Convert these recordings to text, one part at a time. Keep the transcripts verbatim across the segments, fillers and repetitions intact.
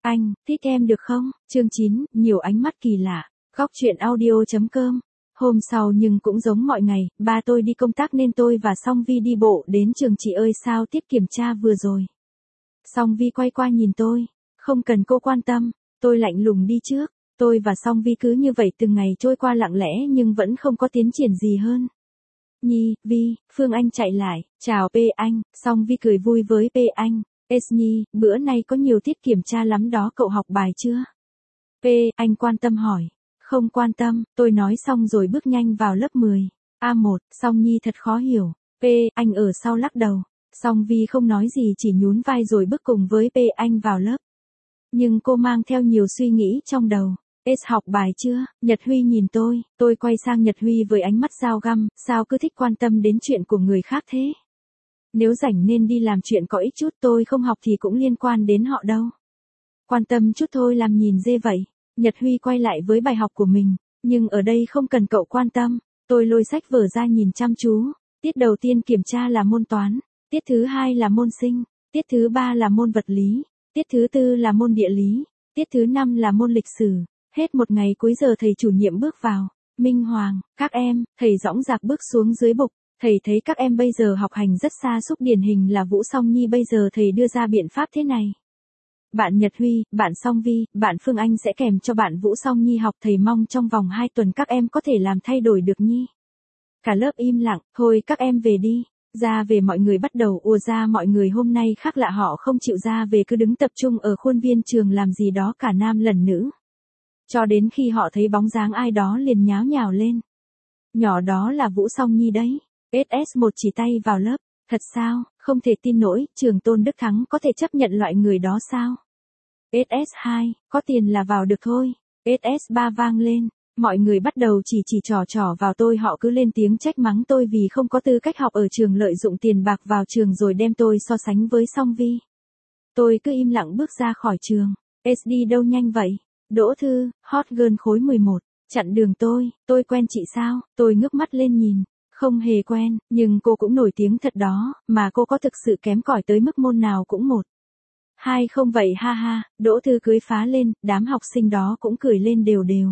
Anh, thích em được không? Chương chín, nhiều ánh mắt kỳ lạ. Góc truyện audio.com. Hôm sau nhưng cũng giống mọi ngày, ba tôi đi công tác nên tôi và Song Vi đi bộ đến trường. Chị ơi sao tiết kiểm tra vừa rồi? Song Vi quay qua nhìn tôi. Không cần cô quan tâm, tôi lạnh lùng đi trước. Tôi và Song Vi cứ như vậy từng ngày trôi qua lặng lẽ nhưng vẫn không có tiến triển gì hơn. Nhi, Vi, Phương Anh chạy lại, chào P anh, Song Vi cười vui với P anh. S Nhi, bữa nay có nhiều tiết kiểm tra lắm đó, cậu học bài chưa? P anh quan tâm hỏi. Không quan tâm, tôi nói xong rồi bước nhanh vào lớp mười. A một, Song Nhi thật khó hiểu. P anh ở sau lắc đầu. Song Vi không nói gì chỉ nhún vai rồi bước cùng với P anh vào lớp. Nhưng cô mang theo nhiều suy nghĩ trong đầu. S học bài chưa? Nhật Huy nhìn tôi, tôi quay sang Nhật Huy với ánh mắt dao găm, sao cứ thích quan tâm đến chuyện của người khác thế? Nếu rảnh nên đi làm chuyện có ích chút, tôi không học thì cũng liên quan đến họ đâu. Quan tâm chút thôi làm nhìn dê vậy. Nhật Huy quay lại với bài học của mình, nhưng ở đây không cần cậu quan tâm. Tôi lôi sách vở ra nhìn chăm chú. Tiết đầu tiên kiểm tra là môn toán, tiết thứ hai là môn sinh, tiết thứ ba là môn vật lý, tiết thứ tư là môn địa lý, tiết thứ năm là môn lịch sử. Hết một ngày cuối giờ thầy chủ nhiệm bước vào. Minh Hoàng, các em, thầy dõng dạc bước xuống dưới bục. Thầy thấy các em bây giờ học hành rất xa xúc, điển hình là Vũ Song Nhi. Bây giờ thầy đưa ra biện pháp thế này. Bạn Nhật Huy, bạn Song Vi, bạn Phương Anh sẽ kèm cho bạn Vũ Song Nhi học. Thầy mong trong vòng hai tuần các em có thể làm thay đổi được Nhi. Cả lớp im lặng, thôi các em về đi. Ra về mọi người bắt đầu ùa ra. Mọi người hôm nay khác lạ, họ không chịu ra về cứ đứng tập trung ở khuôn viên trường làm gì đó cả nam lẫn nữ. Cho đến khi họ thấy bóng dáng ai đó liền nháo nhào lên. Nhỏ đó là Vũ Song Nhi đấy. ét ét một chỉ tay vào lớp. Thật sao, không thể tin nổi, trường Tôn Đức Thắng có thể chấp nhận loại người đó sao? ét ét hai, có tiền là vào được thôi. ét ét ba vang lên. Mọi người bắt đầu chỉ chỉ trò trò vào tôi, họ cứ lên tiếng trách mắng tôi vì không có tư cách học ở trường, lợi dụng tiền bạc vào trường rồi đem tôi so sánh với Song Vi. Tôi cứ im lặng bước ra khỏi trường. S đi đâu nhanh vậy? Đỗ Thư, hot girl khối mười một, chặn đường tôi, tôi quen chị sao? Tôi ngước mắt lên nhìn, không hề quen, nhưng cô cũng nổi tiếng thật đó, mà cô có thực sự kém cỏi tới mức môn nào cũng một. Hai không vậy ha ha, Đỗ Thư cưới phá lên, đám học sinh đó cũng cười lên đều đều.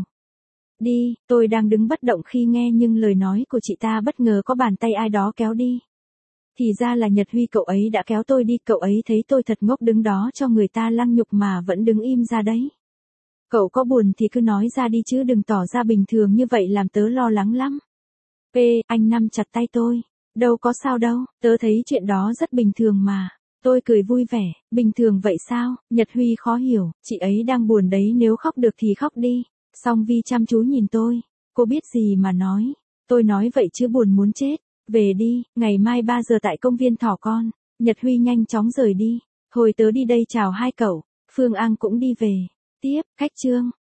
Đi, tôi đang đứng bất động khi nghe nhưng lời nói của chị ta bất ngờ có bàn tay ai đó kéo đi. Thì ra là Nhật Huy, cậu ấy đã kéo tôi đi, cậu ấy thấy tôi thật ngốc đứng đó cho người ta lăng nhục mà vẫn đứng im ra đấy. Cậu có buồn thì cứ nói ra đi chứ đừng tỏ ra bình thường như vậy làm tớ lo lắng lắm. P anh nắm chặt tay tôi. Đâu có sao đâu, tớ thấy chuyện đó rất bình thường mà. Tôi cười vui vẻ, bình thường vậy sao? Nhật Huy khó hiểu, chị ấy đang buồn đấy, nếu khóc được thì khóc đi. Song Vi chăm chú nhìn tôi, cô biết gì mà nói. Tôi nói vậy chứ buồn muốn chết. Về đi, ngày mai ba giờ tại công viên Thỏ Con. Nhật Huy nhanh chóng rời đi. Thôi tớ đi đây, chào hai cậu. Phương Anh cũng đi về. Tiếp, khách trương.